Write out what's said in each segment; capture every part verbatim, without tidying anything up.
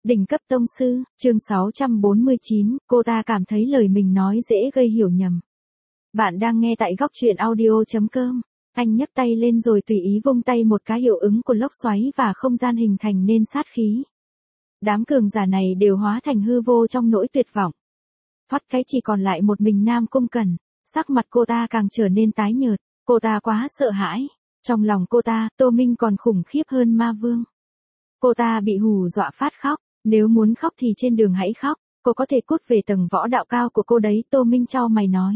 Đỉnh cấp tông sư, chương sáu trăm bốn mươi chín, cô ta cảm thấy lời mình nói dễ gây hiểu nhầm. Bạn đang nghe tại góc truyện audio chấm com. Anh nhấc tay lên rồi tùy ý vung tay, một cái hiệu ứng của lốc xoáy và không gian hình thành nên sát khí. Đám cường giả này đều hóa thành hư vô trong nỗi tuyệt vọng. Thoát cái chỉ còn lại một mình Nam Cung Cẩn, sắc mặt cô ta càng trở nên tái nhợt, cô ta quá sợ hãi. Trong lòng cô ta, Tô Minh còn khủng khiếp hơn Ma Vương. Cô ta bị hù dọa phát khóc, nếu muốn khóc thì trên đường hãy khóc, cô có thể cút về tầng võ đạo cao của cô đấy. Tô Minh chau mày nói.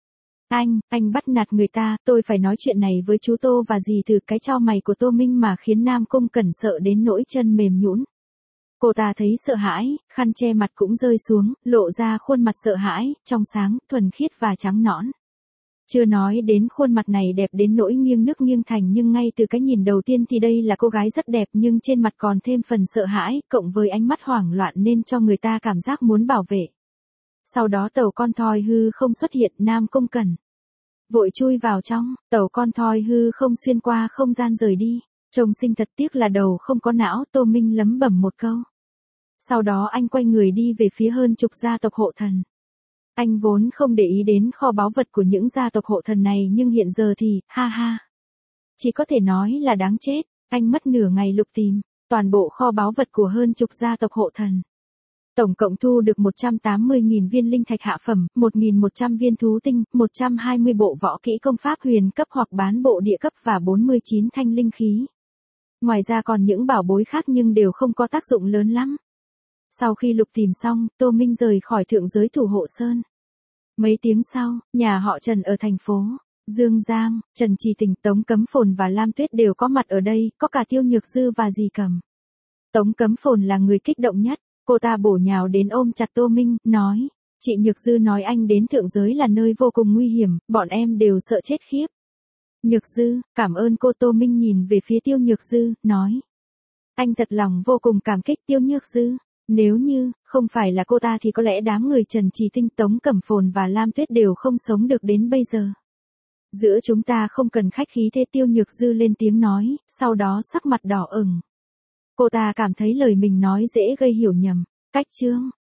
Anh, anh bắt nạt người ta, tôi phải nói chuyện này với chú Tô và dì từ. Cái chau mày của Tô Minh mà khiến Nam Cung Cẩn sợ đến nỗi chân mềm nhũn. Cô ta thấy sợ hãi, khăn che mặt cũng rơi xuống, lộ ra khuôn mặt sợ hãi, trong sáng, thuần khiết và trắng nõn. Chưa nói đến khuôn mặt này đẹp đến nỗi nghiêng nước nghiêng thành, nhưng ngay từ cái nhìn đầu tiên thì đây là cô gái rất đẹp, nhưng trên mặt còn thêm phần sợ hãi, cộng với ánh mắt hoảng loạn nên cho người ta cảm giác muốn bảo vệ. Sau đó tàu con thoi hư không xuất hiện, Nam Cung Cẩn vội chui vào trong, tàu con thoi hư không xuyên qua không gian rời đi. Trông xinh thật, tiếc là đầu không có não, Tô Minh lẩm bẩm một câu. Sau đó anh quay người đi về phía hơn chục gia tộc hộ thần. Anh vốn không để ý đến kho báu vật của những gia tộc hộ thần này, nhưng hiện giờ thì, ha ha. Chỉ có thể nói là đáng chết, anh mất nửa ngày lục tìm, toàn bộ kho báu vật của hơn chục gia tộc hộ thần. Tổng cộng thu được một trăm tám mươi nghìn viên linh thạch hạ phẩm, một nghìn một trăm viên thú tinh, một trăm hai mươi bộ võ kỹ công pháp huyền cấp hoặc bán bộ địa cấp và bốn mươi chín thanh linh khí. Ngoài ra còn những bảo bối khác nhưng đều không có tác dụng lớn lắm. Sau khi lục tìm xong, Tô Minh rời khỏi thượng giới thủ hộ sơn. Mấy tiếng sau, nhà họ Trần ở thành phố Dương Giang, Trần Trì Tình, Tống Cấm Phồn và Lam Tuyết đều có mặt ở đây, có cả Tiêu Nhược Dư và Dì Cầm. Tống Cấm Phồn là người kích động nhất, cô ta bổ nhào đến ôm chặt Tô Minh, nói, chị Nhược Dư nói anh đến thượng giới là nơi vô cùng nguy hiểm, bọn em đều sợ chết khiếp. Nhược Dư, cảm ơn cô. Tô Minh nhìn về phía Tiêu Nhược Dư, nói, anh thật lòng vô cùng cảm kích Tiêu Nhược Dư. Nếu như, không phải là cô ta thì có lẽ đám người Trần Trì Tinh, Tống Cẩm Phồn và Lam Tuyết đều không sống được đến bây giờ. Giữa chúng ta không cần khách khí thế. Tiêu Nhược Dư lên tiếng nói, sau đó sắc mặt đỏ ửng. Cô ta cảm thấy lời mình nói dễ gây hiểu nhầm. Cách chương